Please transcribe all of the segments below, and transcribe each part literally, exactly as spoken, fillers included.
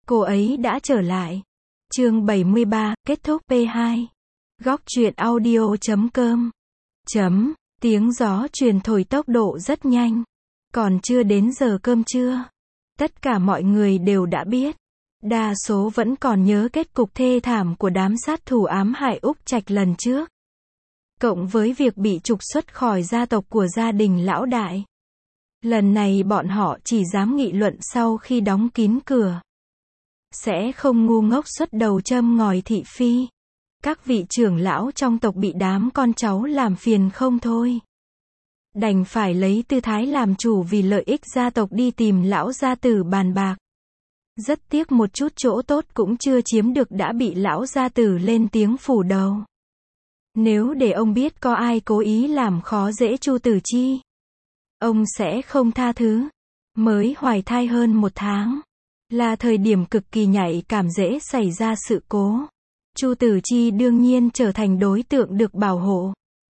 cô ấy đã trở lại. Chương bảy mươi ba, kết thúc P hai. Góc truyện audio chấm com. Chấm, tiếng gió truyền thổi tốc độ rất nhanh. Còn chưa đến giờ cơm trưa. Tất cả mọi người đều đã biết. Đa số vẫn còn nhớ kết cục thê thảm của đám sát thủ ám hại Úc Trạch lần trước. Cộng với việc bị trục xuất khỏi gia tộc của gia đình lão đại. Lần này bọn họ chỉ dám nghị luận sau khi đóng kín cửa. Sẽ không ngu ngốc xuất đầu châm ngòi thị phi. Các vị trưởng lão trong tộc bị đám con cháu làm phiền không thôi. Đành phải lấy tư thái làm chủ vì lợi ích gia tộc đi tìm lão gia tử bàn bạc. Rất tiếc một chút chỗ tốt cũng chưa chiếm được đã bị lão gia tử lên tiếng phủ đầu. Nếu để ông biết có ai cố ý làm khó dễ Chu Tử Chi, ông sẽ không tha thứ. Mới hoài thai hơn một tháng, là thời điểm cực kỳ nhạy cảm dễ xảy ra sự cố. Chu Tử Chi đương nhiên trở thành đối tượng được bảo hộ.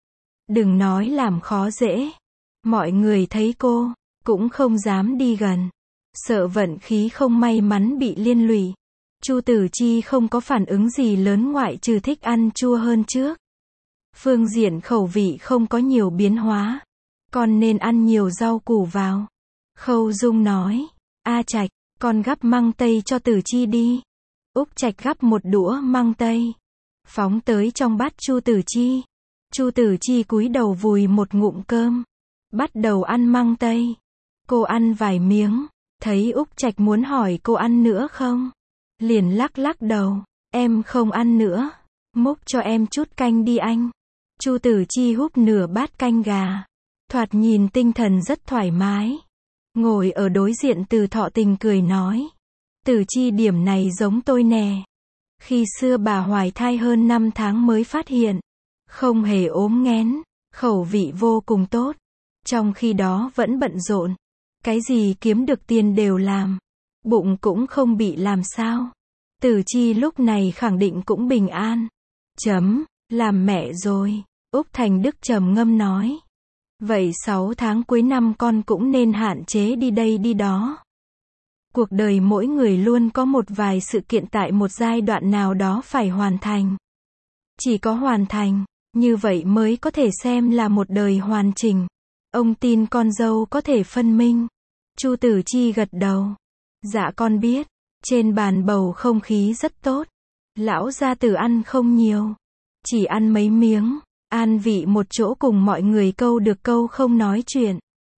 Đừng nói làm khó dễ. Mọi người thấy cô, cũng không dám đi gần. Sợ vận khí không may mắn bị liên lụy. Chu Tử Chi không có phản ứng gì lớn ngoại trừ thích ăn chua hơn trước. Phương diện khẩu vị không có nhiều biến hóa. Con nên ăn nhiều rau củ vào. Khâu Dung nói, A Trạch, con gắp măng tây cho Tử Chi đi. Úc Trạch gắp một đũa măng tây, phóng tới trong bát Chu Tử Chi. Chu Tử Chi cúi đầu vùi một ngụm cơm, bắt đầu ăn măng tây. Cô ăn vài miếng, thấy Úc Trạch muốn hỏi cô ăn nữa không, liền lắc lắc đầu, em không ăn nữa, múc cho em chút canh đi anh. Chu Tử Chi húp nửa bát canh gà, thoạt nhìn tinh thần rất thoải mái. Ngồi ở đối diện Từ Thọ Tình cười nói, Tử Chi điểm này giống tôi nè. Khi xưa bà hoài thai hơn năm tháng mới phát hiện, không hề ốm nghén, khẩu vị vô cùng tốt. Trong khi đó vẫn bận rộn, cái gì kiếm được tiền đều làm, bụng cũng không bị làm sao. Tử Chi lúc này khẳng định cũng bình an. Chấm, làm mẹ rồi, Úc Thành Đức trầm ngâm nói. Vậy sáu tháng cuối năm con cũng nên hạn chế đi đây đi đó. Cuộc đời mỗi người luôn có một vài sự kiện tại một giai đoạn nào đó phải hoàn thành. Chỉ có hoàn thành, như vậy mới có thể xem là một đời hoàn chỉnh. Ông tin con dâu có thể phân minh. Chu Tử Chi gật đầu. Dạ con biết. Trên bàn bầu không khí rất tốt. Lão gia tử ăn không nhiều, chỉ ăn mấy miếng, an vị một chỗ cùng mọi người câu được câu không nói chuyện.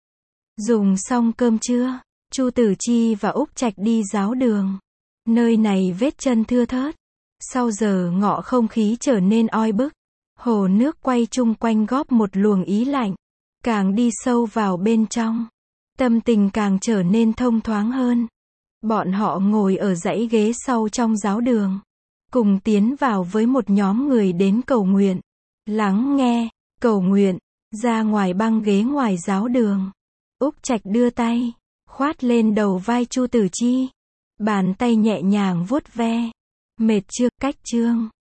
Dùng xong cơm trưa, Chu Tử Chi và Úc Trạch đi giáo đường. Nơi này vết chân thưa thớt. Sau giờ ngọ không khí trở nên oi bức. Hồ nước quay chung quanh góp một luồng ý lạnh. Càng đi sâu vào bên trong, tâm tình càng trở nên thông thoáng hơn. Bọn họ ngồi ở dãy ghế sau trong giáo đường, cùng tiến vào với một nhóm người đến cầu nguyện. Lắng nghe, cầu nguyện, ra ngoài băng ghế ngoài giáo đường. Úc Trạch đưa tay, khoát lên đầu vai Chu Tử Chi. Bàn tay nhẹ nhàng vuốt ve. Mệt chưa, cách chương.